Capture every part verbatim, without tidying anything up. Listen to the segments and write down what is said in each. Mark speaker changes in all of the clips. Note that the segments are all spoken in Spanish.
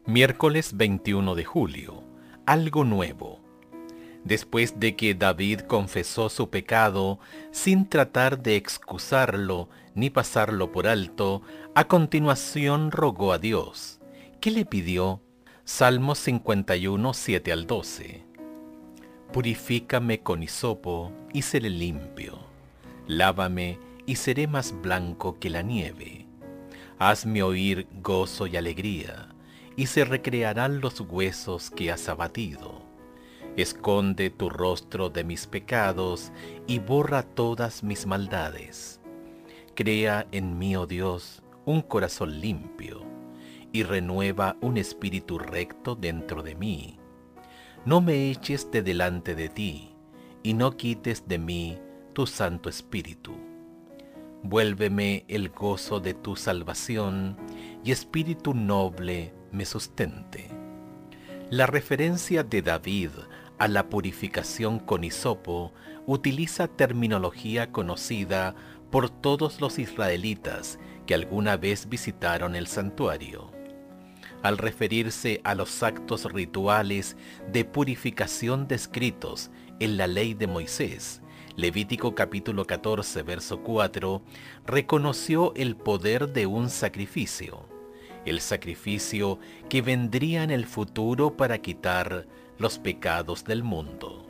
Speaker 1: Miércoles veintiuno de julio. Algo nuevo. Después de que David confesó su pecado, sin tratar de excusarlo ni pasarlo por alto, a continuación rogó a Dios. ¿Qué le pidió? Salmos cincuenta y uno, siete al doce. Purifícame con hisopo y seré limpio. Lávame y seré más blanco que la nieve. Hazme oír gozo y alegría, y se recrearán los huesos que has abatido. Esconde tu rostro de mis pecados y borra todas mis maldades. Crea en mí, oh Dios, un corazón limpio, y renueva un espíritu recto dentro de mí. No me eches de delante de ti, y no quites de mí tu Santo Espíritu. Vuélveme el gozo de tu salvación, y espíritu noble me sustente. La referencia de David a la purificación con hisopo utiliza terminología conocida por todos los israelitas que alguna vez visitaron el santuario. Al referirse a los actos rituales de purificación descritos en la ley de Moisés, Levítico capítulo catorce, verso cuatro, reconoció el poder de un sacrificio, el sacrificio que vendría en el futuro para quitar los pecados del mundo.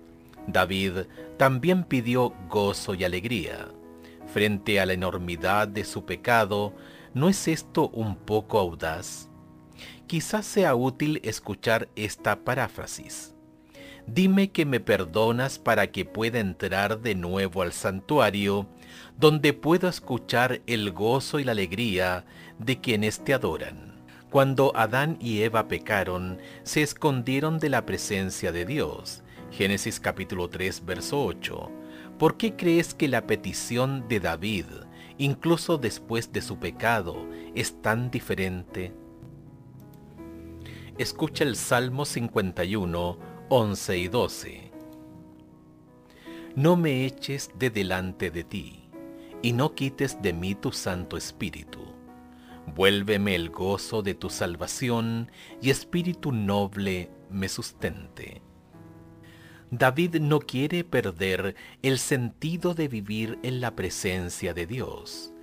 Speaker 1: David también pidió gozo y alegría. Frente a la enormidad de su pecado, ¿no es esto un poco audaz? Quizás sea útil escuchar esta paráfrasis. Dime que me perdonas para que pueda entrar de nuevo al santuario, donde puedo escuchar el gozo y la alegría de quienes te adoran. Cuando Adán y Eva pecaron, se escondieron de la presencia de Dios. Génesis capítulo tres, verso ocho. ¿Por qué crees que la petición de David, incluso después de su pecado, es tan diferente? Escucha el Salmo cincuenta y uno, once y doce. No me eches de delante de ti, y no quites de mí tu Santo Espíritu. Vuélveme el gozo de tu salvación, y espíritu noble me sustente. David no quiere perder el sentido de vivir en la presencia de Dios.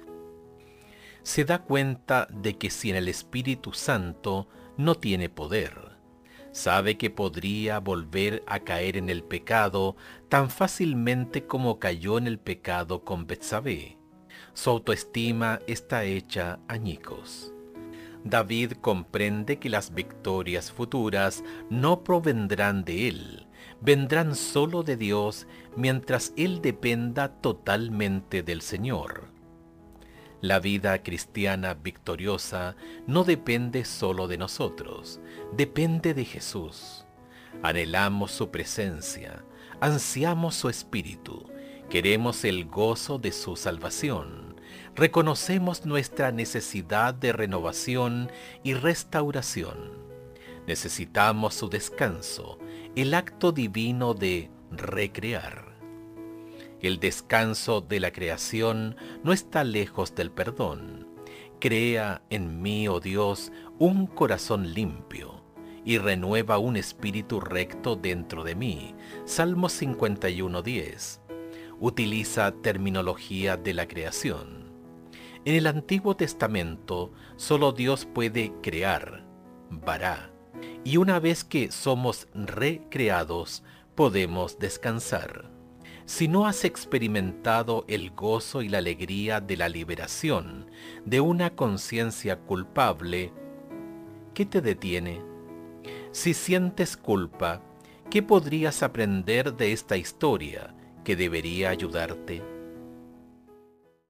Speaker 1: Se da cuenta de que sin el Espíritu Santo no tiene poder. Sabe que podría volver a caer en el pecado tan fácilmente como cayó en el pecado con Betsabé. Su autoestima está hecha añicos. David comprende que las victorias futuras no provendrán de él, vendrán solo de Dios mientras él dependa totalmente del Señor. La vida cristiana victoriosa no depende solo de nosotros, depende de Jesús. Anhelamos su presencia, ansiamos su espíritu, queremos el gozo de su salvación, reconocemos nuestra necesidad de renovación y restauración. Necesitamos su descanso, el acto divino de recrear. El descanso de la creación no está lejos del perdón. Crea en mí, oh Dios, un corazón limpio, y renueva un espíritu recto dentro de mí. Salmos cincuenta y uno, diez. Utiliza terminología de la creación. En el Antiguo Testamento, solo Dios puede crear, bará, y una vez que somos recreados, podemos descansar. Si no has experimentado el gozo y la alegría de la liberación de una conciencia culpable, ¿qué te detiene? Si sientes culpa, ¿qué podrías aprender de esta historia que debería ayudarte?